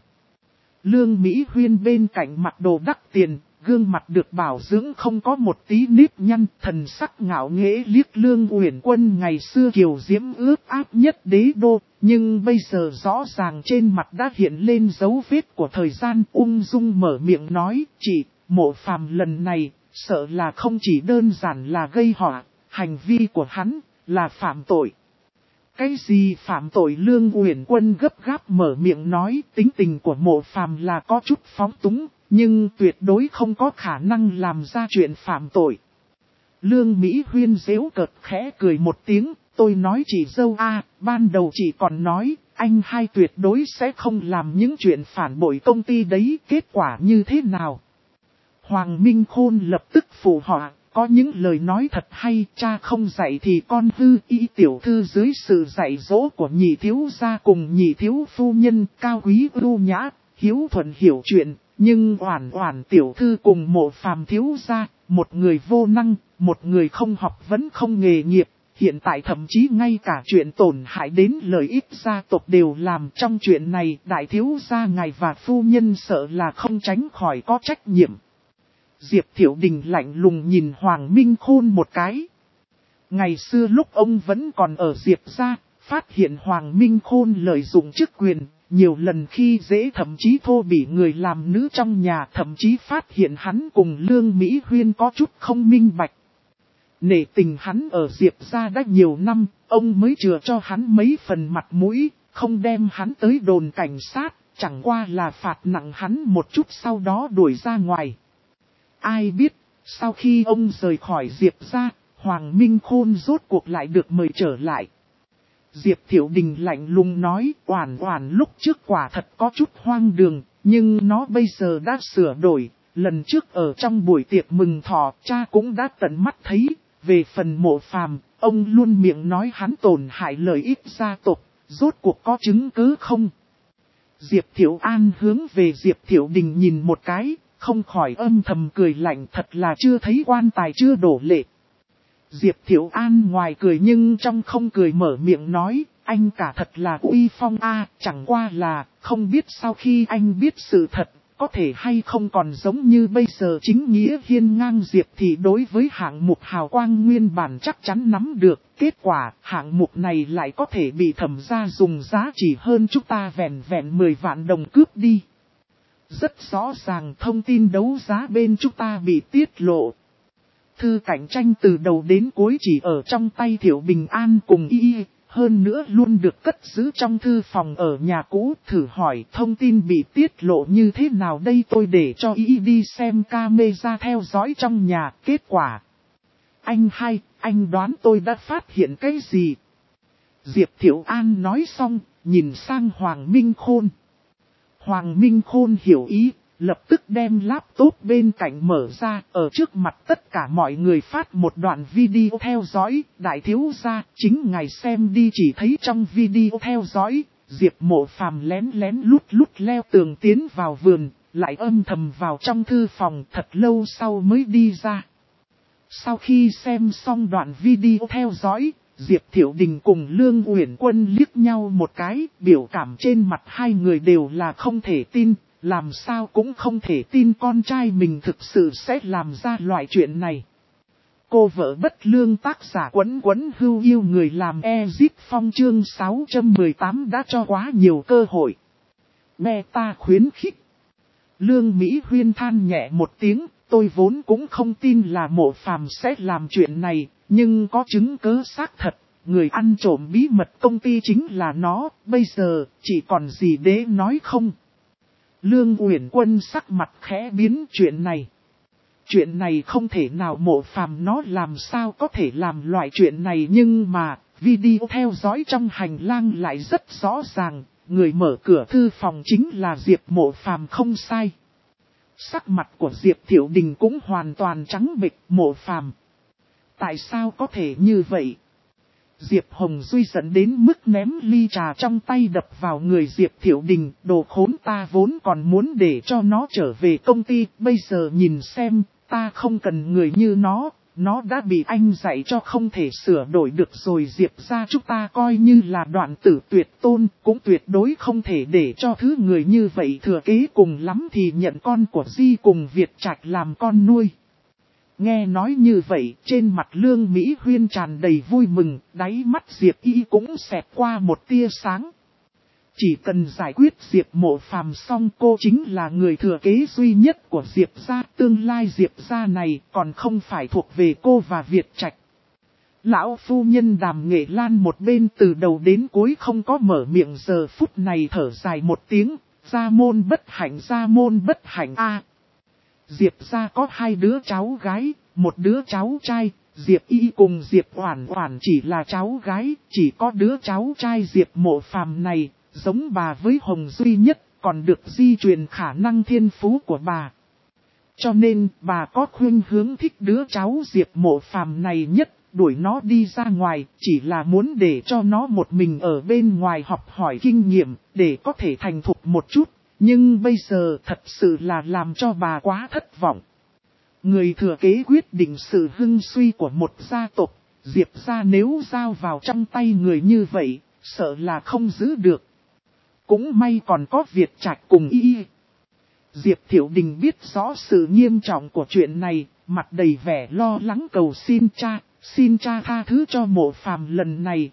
Lương Mỹ Huyên bên cạnh mặc đồ đắt tiền, gương mặt được bảo dưỡng không có một tí nếp nhăn, thần sắc ngạo nghễ liếc Lương Uyển Quân ngày xưa kiều diễm ướt áp nhất đế đô, nhưng bây giờ rõ ràng trên mặt đã hiện lên dấu vết của thời gian. Ung dung mở miệng nói, chị, Mộ Phàm lần này, sợ là không chỉ đơn giản là gây họa, hành vi của hắn là phạm tội. Cái gì phạm tội? Lương Uyển Quân gấp gáp mở miệng nói, tính tình của Mộ Phàm là có chút phóng túng, nhưng tuyệt đối không có khả năng làm ra chuyện phạm tội. Lương Mỹ Huyên giễu cợt khẽ cười một tiếng, tôi nói chị dâu a, ban đầu chị còn nói, anh hai tuyệt đối sẽ không làm những chuyện phản bội công ty đấy, kết quả như thế nào? Hoàng Minh Khôn lập tức phụ họa, có những lời nói thật hay, cha không dạy thì con hư. Y tiểu thư dưới sự dạy dỗ của nhị thiếu gia cùng nhị thiếu phu nhân cao quý ưu nhã, hiếu thuận hiểu chuyện, nhưng Oản Oản tiểu thư cùng Mộ Phàm thiếu gia, một người vô năng, một người không học vấn không nghề nghiệp, hiện tại thậm chí ngay cả chuyện tổn hại đến lợi ích gia tộc đều làm. Trong chuyện này đại thiếu gia ngài và phu nhân sợ là không tránh khỏi có trách nhiệm. Diệp Thiệu Đình lạnh lùng nhìn Hoàng Minh Khôn một cái. Ngày xưa lúc ông vẫn còn ở Diệp gia, phát hiện Hoàng Minh Khôn lợi dụng chức quyền, nhiều lần khi dễ thậm chí thô bỉ người làm nữ trong nhà, thậm chí phát hiện hắn cùng Lương Mỹ Huyên có chút không minh bạch. Nể tình hắn ở Diệp gia đã nhiều năm, ông mới chừa cho hắn mấy phần mặt mũi, không đem hắn tới đồn cảnh sát, chẳng qua là phạt nặng hắn một chút sau đó đuổi ra ngoài. Ai biết, sau khi ông rời khỏi Diệp gia, Hoàng Minh Khôn rốt cuộc lại được mời trở lại. Diệp Thiệu Đình lạnh lùng nói, Oản Oản lúc trước quả thật có chút hoang đường, nhưng nó bây giờ đã sửa đổi. Lần trước ở trong buổi tiệc mừng thọ, cha cũng đã tận mắt thấy. Về phần Mộ Phàm, ông luôn miệng nói hắn tổn hại lợi ích gia tộc, rốt cuộc có chứng cứ không? Diệp Thiệu An hướng về Diệp Thiệu Đình nhìn một cái, không khỏi âm thầm cười lạnh, thật là chưa thấy quan tài chưa đổ lệ. Diệp Thiệu An ngoài cười nhưng trong không cười mở miệng nói, anh cả thật là uy phong a, chẳng qua là, không biết sau khi anh biết sự thật, có thể hay không còn giống như bây giờ chính nghĩa hiên ngang Diệp thì đối với hạng mục hào quang nguyên bản chắc chắn nắm được. Kết quả hạng mục này lại có thể bị thẩm gia dùng giá trị hơn chúng ta vẹn 10 vạn đồng cướp đi. Rất rõ ràng thông tin đấu giá bên chúng ta bị tiết lộ. Thư cạnh tranh từ đầu đến cuối chỉ ở trong tay Thiệu Bình An cùng Y. Hơn nữa luôn được cất giữ trong thư phòng ở nhà cũ. Thử hỏi thông tin bị tiết lộ như thế nào đây, tôi để cho Y đi xem camera theo dõi trong nhà. Kết quả. Anh đoán tôi đã phát hiện cái gì? Diệp Thiệu An nói xong, nhìn sang Hoàng Minh Khôn. Hoàng Minh Khôn hiểu ý, lập tức đem laptop bên cạnh mở ra, ở trước mặt tất cả mọi người phát một đoạn video theo dõi. Đại thiếu gia, chính ngài xem đi. Chỉ thấy trong video theo dõi, Diệp Mộ Phàm lén lút leo tường tiến vào vườn, lại âm thầm vào trong thư phòng thật lâu sau mới đi ra. Sau khi xem xong đoạn video theo dõi, Diệp Thiệu Đình cùng Lương Uyển Quân liếc nhau một cái, biểu cảm trên mặt hai người đều là không thể tin, làm sao cũng không thể tin con trai mình thực sự sẽ làm ra loại chuyện này. Cô vợ bất lương tác giả Quấn hưu yêu người làm Ezip Phong chương 618 đã cho quá nhiều cơ hội. Mẹ ta khuyến khích. Lương Mỹ Huyên than nhẹ một tiếng, tôi vốn cũng không tin là Mộ Phàm sẽ làm chuyện này, nhưng có chứng cứ xác thật, người ăn trộm bí mật công ty chính là nó, bây giờ chỉ còn gì để nói không. Lương Uyển Quân sắc mặt khẽ biến, chuyện này không thể nào, Mộ Phàm nó làm sao có thể làm loại chuyện này, nhưng mà video theo dõi trong hành lang lại rất rõ ràng, người mở cửa thư phòng chính là Diệp Mộ Phàm không sai. Sắc mặt của Diệp Thiệu Đình cũng hoàn toàn trắng bệch. Mộ Phàm, tại sao có thể như vậy? Diệp Hồng Duy giận đến mức ném ly trà trong tay đập vào người Diệp Thiệu Đình. Đồ khốn, ta vốn còn muốn để cho nó trở về công ty, bây giờ nhìn xem, ta không cần người như nó đã bị anh dạy cho không thể sửa đổi được rồi. Diệp gia chúng ta coi như là đoạn tử tuyệt tôn, cũng tuyệt đối không thể để cho thứ người như vậy thừa kế, cùng lắm thì nhận con của Di cùng Việt Trạch làm con nuôi. Nghe nói như vậy, trên mặt Lương Mỹ Huyên tràn đầy vui mừng, đáy mắt Diệp Y cũng xẹt qua một tia sáng. Chỉ cần giải quyết Diệp Mộ Phàm xong, cô chính là người thừa kế duy nhất của Diệp gia. Tương lai Diệp gia này còn không phải thuộc về cô và Việt Trạch. Lão phu nhân Đàm Nghệ Lan một bên từ đầu đến cuối không có mở miệng, giờ phút này thở dài một tiếng, gia môn bất hạnh a. Diệp gia có 2 đứa cháu gái, 1 đứa cháu trai. Diệp Y cùng Diệp Oản Oản chỉ là cháu gái, chỉ có đứa cháu trai Diệp Mộ Phàm này, giống bà với Hồng duy nhất, còn được di truyền khả năng thiên phú của bà. Cho nên bà có khuynh hướng thích đứa cháu Diệp Mộ Phàm này nhất, đuổi nó đi ra ngoài, chỉ là muốn để cho nó một mình ở bên ngoài học hỏi kinh nghiệm, để có thể thành thục một chút. Nhưng bây giờ thật sự là làm cho bà quá thất vọng. Người thừa kế quyết định sự hưng suy của một gia tộc, Diệp gia nếu giao vào trong tay người như vậy, sợ là không giữ được. Cũng may còn có Việt Trạch cùng Y. Diệp Thiệu Đình biết rõ sự nghiêm trọng của chuyện này, mặt đầy vẻ lo lắng cầu xin cha tha thứ cho Mộ Phàm lần này.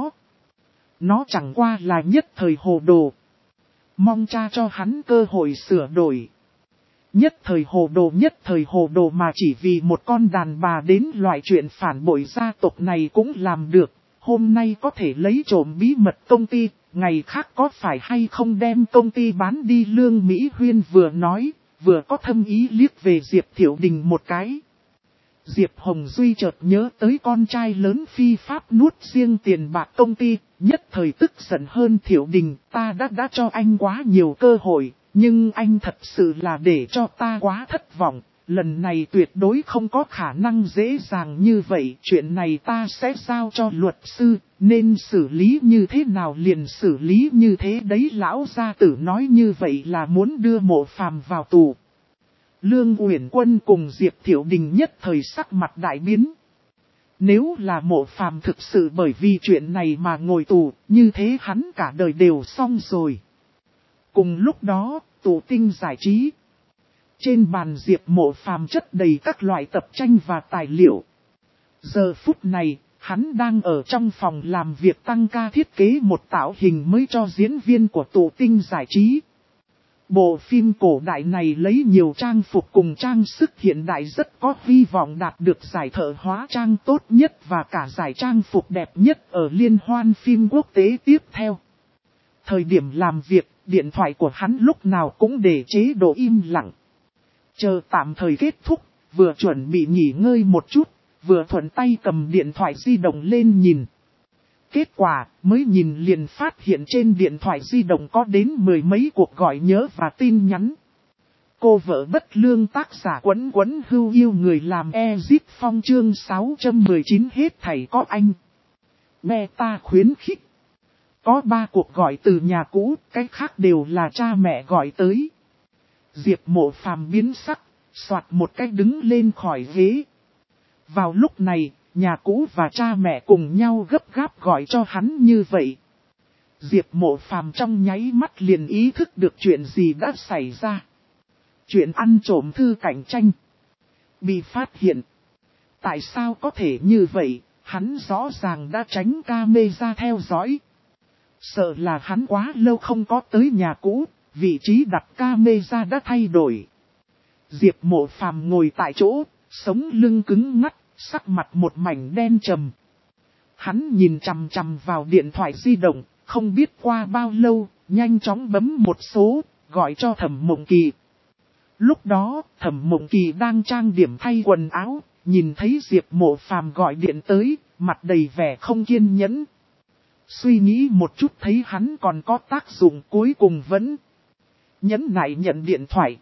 Nó chẳng qua là nhất thời hồ đồ, mong cha cho hắn cơ hội sửa đổi. Nhất thời hồ đồ mà chỉ vì một con đàn bà đến loại chuyện phản bội gia tộc này cũng làm được. Hôm nay có thể lấy trộm bí mật công ty, ngày khác có phải hay không đem công ty bán đi. Lương Mỹ Huyên vừa nói, vừa có thâm ý liếc về Diệp Thiệu Đình một cái. Diệp Hồng Duy chợt nhớ tới con trai lớn phi pháp nuốt riêng tiền bạc công ty, nhất thời tức giận hơn. Thiệu Đình, ta đã cho anh quá nhiều cơ hội, nhưng anh thật sự là để cho ta quá thất vọng. Lần này tuyệt đối không có khả năng dễ dàng như vậy. Chuyện này ta sẽ giao cho luật sư, nên xử lý như thế nào liền xử lý như thế đấy. Lão gia tử nói như vậy là muốn đưa Mộ Phàm vào tù. Lương Uyển Quân cùng Diệp Thiệu Đình nhất thời sắc mặt đại biến. Nếu là Mộ Phàm thực sự bởi vì chuyện này mà ngồi tù, như thế hắn cả đời đều xong rồi. Cùng lúc đó, tủ tinh giải trí. Trên bàn Diệp Mộ Phàm chất đầy các loại tập tranh và tài liệu. Giờ phút này, hắn đang ở trong phòng làm việc tăng ca thiết kế một tạo hình mới cho diễn viên của tủ tinh giải trí. Bộ phim cổ đại này lấy nhiều trang phục cùng trang sức hiện đại rất có hy vọng đạt được giải thợ hóa trang tốt nhất và cả giải trang phục đẹp nhất ở liên hoan phim quốc tế tiếp theo. Thời điểm làm việc, điện thoại của hắn lúc nào cũng để chế độ im lặng. Chờ tạm thời kết thúc, vừa chuẩn bị nghỉ ngơi một chút, vừa thuận tay cầm điện thoại di động lên nhìn. Kết quả, mới nhìn liền phát hiện trên điện thoại di động có đến 10 mấy cuộc gọi nhớ và tin nhắn. Cô vợ bất lương tác giả Quấn Quấn Hưu yêu người làm Ezip Phong chương 619 hết thảy có anh. Beta khuyến khích. Có 3 cuộc gọi từ nhà cũ, cái khác đều là cha mẹ gọi tới. Diệp Mộ Phàm biến sắc, soạt một cái đứng lên khỏi ghế. Vào lúc này, nhà cũ và cha mẹ cùng nhau gấp gáp gọi cho hắn như vậy. Diệp Mộ Phàm trong nháy mắt liền ý thức được chuyện gì đã xảy ra. Chuyện ăn trộm thư cạnh tranh. Bị phát hiện. Tại sao có thể như vậy, hắn rõ ràng đã tránh camera theo dõi. Sợ là hắn quá lâu không có tới nhà cũ, vị trí đặt camera đã thay đổi. Diệp Mộ Phàm ngồi tại chỗ, sống lưng cứng ngắc, sắc mặt một mảnh đen trầm. Hắn nhìn chằm chằm vào điện thoại di động, không biết qua bao lâu, nhanh chóng bấm một số, gọi cho Thẩm Mộng Kỳ. Lúc đó, Thẩm Mộng Kỳ đang trang điểm thay quần áo, nhìn thấy Diệp Mộ Phàm gọi điện tới, mặt đầy vẻ không kiên nhẫn. Suy nghĩ một chút thấy hắn còn có tác dụng cuối cùng vẫn nhẫn nại nhận điện thoại.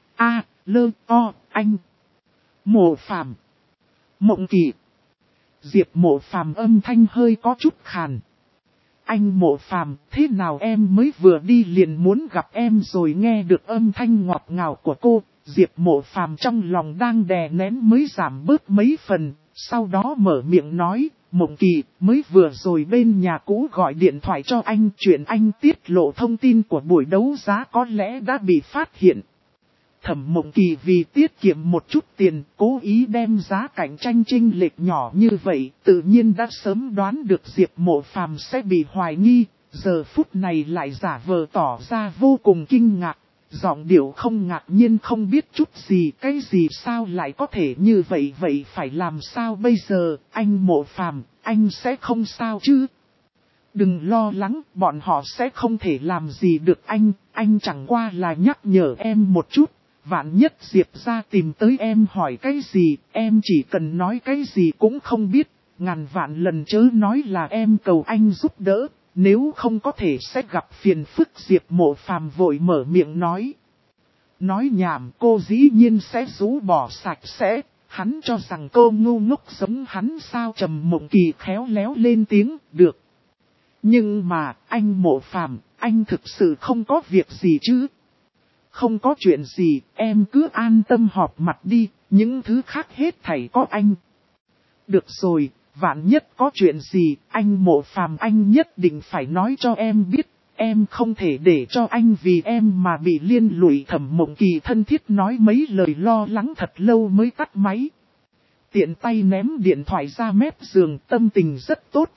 Anh. Mộ Phàm. Mộng Kỳ. Diệp Mộ Phàm âm thanh hơi có chút khàn. Anh Mộ Phàm, thế nào em mới vừa đi liền muốn gặp em rồi. Nghe được âm thanh ngọt ngào của cô, Diệp Mộ Phàm trong lòng đang đè nén mới giảm bớt mấy phần, sau đó mở miệng nói, Mộng Kỳ, mới vừa rồi bên nhà cũ gọi điện thoại cho anh, chuyện anh tiết lộ thông tin của buổi đấu giá có lẽ đã bị phát hiện. Thẩm Mộng Kỳ vì tiết kiệm một chút tiền, cố ý đem giá cạnh tranh chênh lệch nhỏ như vậy, tự nhiên đã sớm đoán được Diệp Mộ Phàm sẽ bị hoài nghi, giờ phút này lại giả vờ tỏ ra vô cùng kinh ngạc, giọng điệu không ngạc nhiên không biết chút gì, cái gì sao lại có thể như vậy, vậy phải làm sao bây giờ, anh Mộ Phàm, anh sẽ không sao chứ? Đừng lo lắng, bọn họ sẽ không thể làm gì được anh chẳng qua là nhắc nhở em một chút. Vạn nhất Diệp ra tìm tới em hỏi cái gì, em chỉ cần nói cái gì cũng không biết, ngàn vạn lần chớ nói là em cầu anh giúp đỡ, nếu không có thể sẽ gặp phiền phức. Diệp Mộ Phàm vội mở miệng nói. Nói nhảm, cô dĩ nhiên sẽ rũ bỏ sạch sẽ, hắn cho rằng cô ngu ngốc giống hắn sao. Trầm Mộng Kỳ khéo léo lên tiếng, được. Nhưng mà, anh Mộ Phàm, anh thực sự không có việc gì chứ? Không có chuyện gì, em cứ an tâm họp mặt đi, những thứ khác hết thảy có anh. Được rồi, vạn nhất có chuyện gì, anh Mộ Phàm anh nhất định phải nói cho em biết, em không thể để cho anh vì em mà bị liên lụy. Thẩm Mộng Kỳ thân thiết nói mấy lời lo lắng thật lâu mới tắt máy. Tiện tay ném điện thoại ra mép giường, tâm tình rất tốt.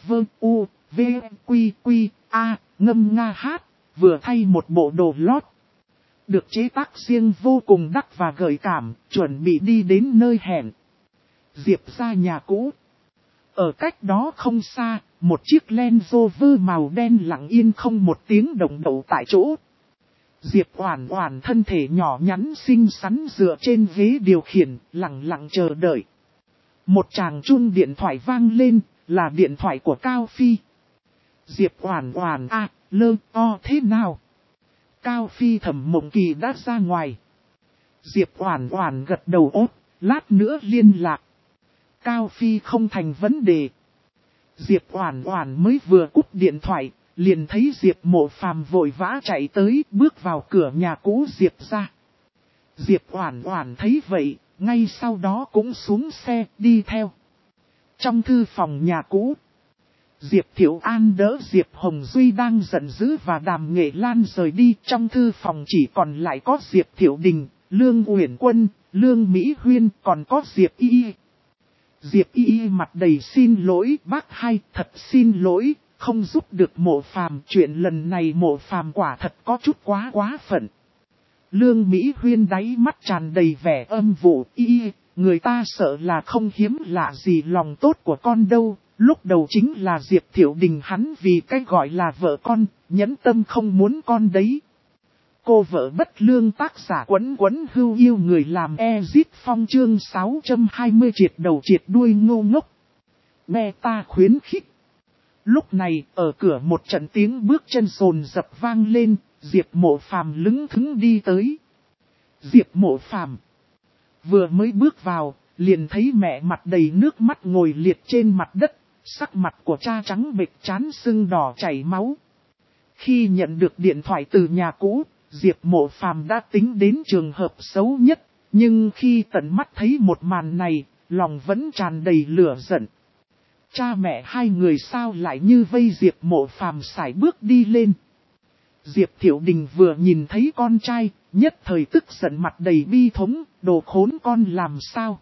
Ngâm nga hát, vừa thay một bộ đồ lót. Được chế tác riêng vô cùng đắt và gợi cảm, chuẩn bị đi đến nơi hẹn. Diệp ra nhà cũ. Ở cách đó không xa, một chiếc Land Rover màu đen lặng yên không một tiếng động đậu tại chỗ. Diệp Oản Oản thân thể nhỏ nhắn xinh xắn dựa trên ghế điều khiển, lặng lặng chờ đợi. Một tràng chuông điện thoại vang lên, là điện thoại của Cao Phi. Diệp Oản Oản thế nào? Cao Phi. Thẩm Mộng Kỳ đã ra ngoài. Diệp Oản Oản gật đầu ốt, lát nữa liên lạc. Cao Phi không thành vấn đề. Diệp Oản Oản mới vừa cúp điện thoại, liền thấy Diệp Mộ Phàm vội vã chạy tới, bước vào cửa nhà cũ Diệp ra. Diệp Oản Oản thấy vậy, ngay sau đó cũng xuống xe, đi theo. Trong thư phòng nhà cũ, Diệp Thiệu An đỡ Diệp Hồng Duy đang giận dữ và Đàm Nghệ Lan rời đi, trong thư phòng chỉ còn lại có Diệp Thiệu Đình, Lương Uyển Quân, Lương Mỹ Huyên, còn có Diệp Y. Diệp Y mặt đầy xin lỗi, bác hai, thật xin lỗi, không giúp được Mộ Phàm, chuyện lần này Mộ Phàm quả thật có chút quá phận. Lương Mỹ Huyên đáy mắt tràn đầy vẻ âm vụ, Y, người ta sợ là không hiếm lạ gì lòng tốt của con đâu. Lúc đầu chính là Diệp Thiệu Đình hắn vì cái gọi là vợ con, nhẫn tâm không muốn con đấy. Cô vợ bất lương tác giả Quấn Hưu yêu người làm Ezit Phong chương 620 triệt đầu triệt đuôi ngô ngốc. Nghe ta khuyến khích. Lúc này, ở cửa một trận tiếng bước chân rồn dập vang lên, Diệp Mộ Phàm lững thững đi tới. Diệp Mộ Phàm vừa mới bước vào, liền thấy mẹ mặt đầy nước mắt ngồi liệt trên mặt đất. Sắc mặt của cha trắng bệch, trán sưng đỏ chảy máu. Khi nhận được điện thoại từ nhà cũ, Diệp Mộ Phàm đã tính đến trường hợp xấu nhất. Nhưng khi tận mắt thấy một màn này, lòng vẫn tràn đầy lửa giận. Cha mẹ hai người sao lại như vây Diệp Mộ Phàm sải bước đi lên. Diệp Thiệu Đình vừa nhìn thấy con trai, nhất thời tức giận mặt đầy bi thống, đồ khốn con làm sao?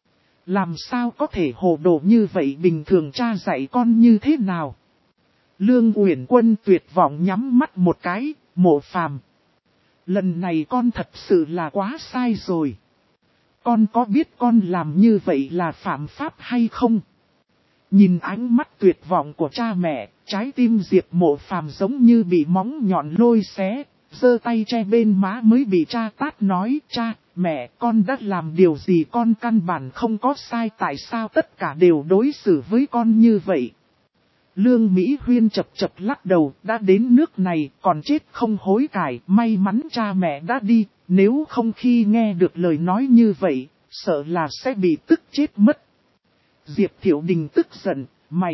Làm sao có thể hồ đồ như vậy, bình thường cha dạy con như thế nào? Lương Uyển Quân tuyệt vọng nhắm mắt một cái, Mộ Phàm. Lần này con thật sự là quá sai rồi. Con có biết con làm như vậy là phạm pháp hay không? Nhìn ánh mắt tuyệt vọng của cha mẹ, trái tim Diệp Mộ Phàm giống như bị móng nhọn lôi xé, giơ tay che bên má mới bị cha tát nói, cha, mẹ, con đã làm điều gì, con căn bản không có sai, tại sao tất cả đều đối xử với con như vậy? Lương Mỹ Huyên chập lắc đầu, đã đến nước này, còn chết không hối cải, may mắn cha mẹ đã đi, nếu không khi nghe được lời nói như vậy, sợ là sẽ bị tức chết mất. Diệp Thiệu Đình tức giận,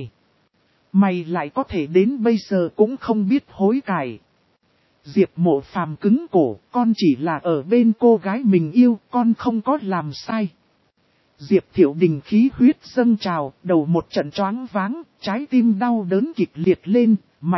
mày lại có thể đến bây giờ cũng không biết hối cải. Diệp Mộ Phàm cứng cổ, con chỉ là ở bên cô gái mình yêu, con không có làm sai. Diệp Thiệu Đình khí huyết dâng trào, đầu một trận choáng váng, trái tim đau đớn kịch liệt lên,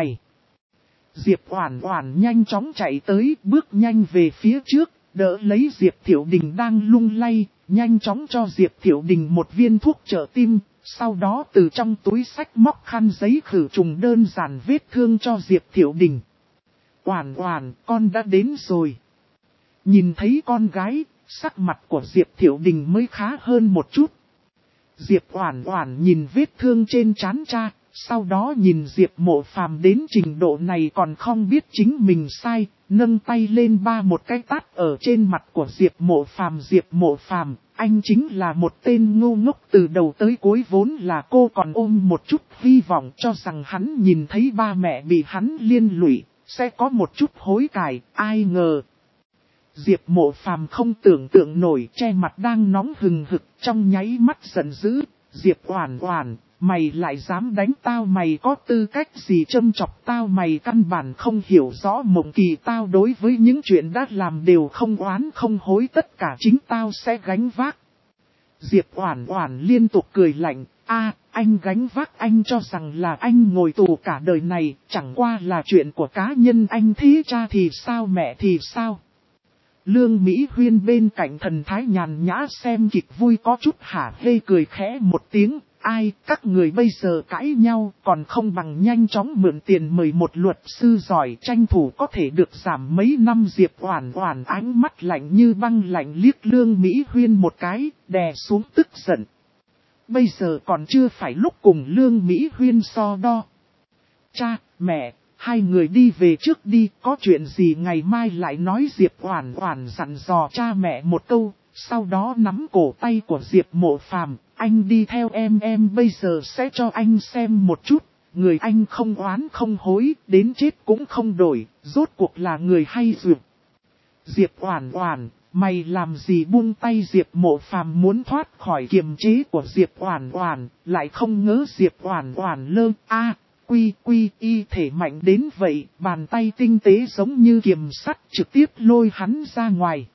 Diệp Oản Oản nhanh chóng chạy tới, bước nhanh về phía trước, đỡ lấy Diệp Thiệu Đình đang lung lay, nhanh chóng cho Diệp Thiệu Đình một viên thuốc trợ tim, sau đó từ trong túi xách móc khăn giấy khử trùng đơn giản vết thương cho Diệp Thiệu Đình. Oản Oản, con đã đến rồi. Nhìn thấy con gái, sắc mặt của Diệp Thiệu Đình mới khá hơn một chút. Diệp Oản Oản nhìn vết thương trên trán cha, sau đó nhìn Diệp Mộ Phàm đến trình độ này còn không biết chính mình sai, nâng tay lên ba một cái tát ở trên mặt của Diệp Mộ Phàm. Diệp Mộ Phàm, anh chính là một tên ngu ngốc, từ đầu tới cuối vốn là cô còn ôm một chút hy vọng cho rằng hắn nhìn thấy ba mẹ bị hắn liên lụy, sẽ có một chút hối cải, ai ngờ. Diệp Mộ Phàm không tưởng tượng nổi, che mặt đang nóng hừng hực, trong nháy mắt giận dữ, Diệp Oản Oản, mày lại dám đánh tao, mày có tư cách gì châm chọc tao, mày căn bản không hiểu rõ Mộng Kỳ, tao đối với những chuyện đã làm đều không oán không hối, tất cả chính tao sẽ gánh vác. Diệp Oản Oản liên tục cười lạnh, anh gánh vác, anh cho rằng là anh ngồi tù cả đời này, chẳng qua là chuyện của cá nhân anh, thế cha thì sao, mẹ thì sao? Lương Mỹ Huyên bên cạnh thần thái nhàn nhã xem kịch vui có chút hả hê cười khẽ một tiếng, ai, các người bây giờ cãi nhau còn không bằng nhanh chóng mượn tiền mời một luật sư giỏi, tranh thủ có thể được giảm mấy năm. Diệp Oản Oản ánh mắt lạnh như băng lạnh liếc Lương Mỹ Huyên một cái, đè xuống tức giận. Bây giờ còn chưa phải lúc cùng Lương Mỹ Huyên so đo. Cha, mẹ, hai người đi về trước đi, có chuyện gì ngày mai lại nói. Diệp Oản Oản dặn dò cha mẹ một câu, sau đó nắm cổ tay của Diệp Mộ Phàm, anh đi theo em bây giờ sẽ cho anh xem một chút, người anh không oán không hối, đến chết cũng không đổi, rốt cuộc là người hay duyệt. Diệp Oản Oản, mày làm gì, buông tay. Diệp Mộ Phàm muốn thoát khỏi kiềm chế của Diệp Oản Oản, lại không ngờ Diệp Oản Oản lơ quy y thể mạnh đến vậy, bàn tay tinh tế giống như kiềm sắt trực tiếp lôi hắn ra ngoài.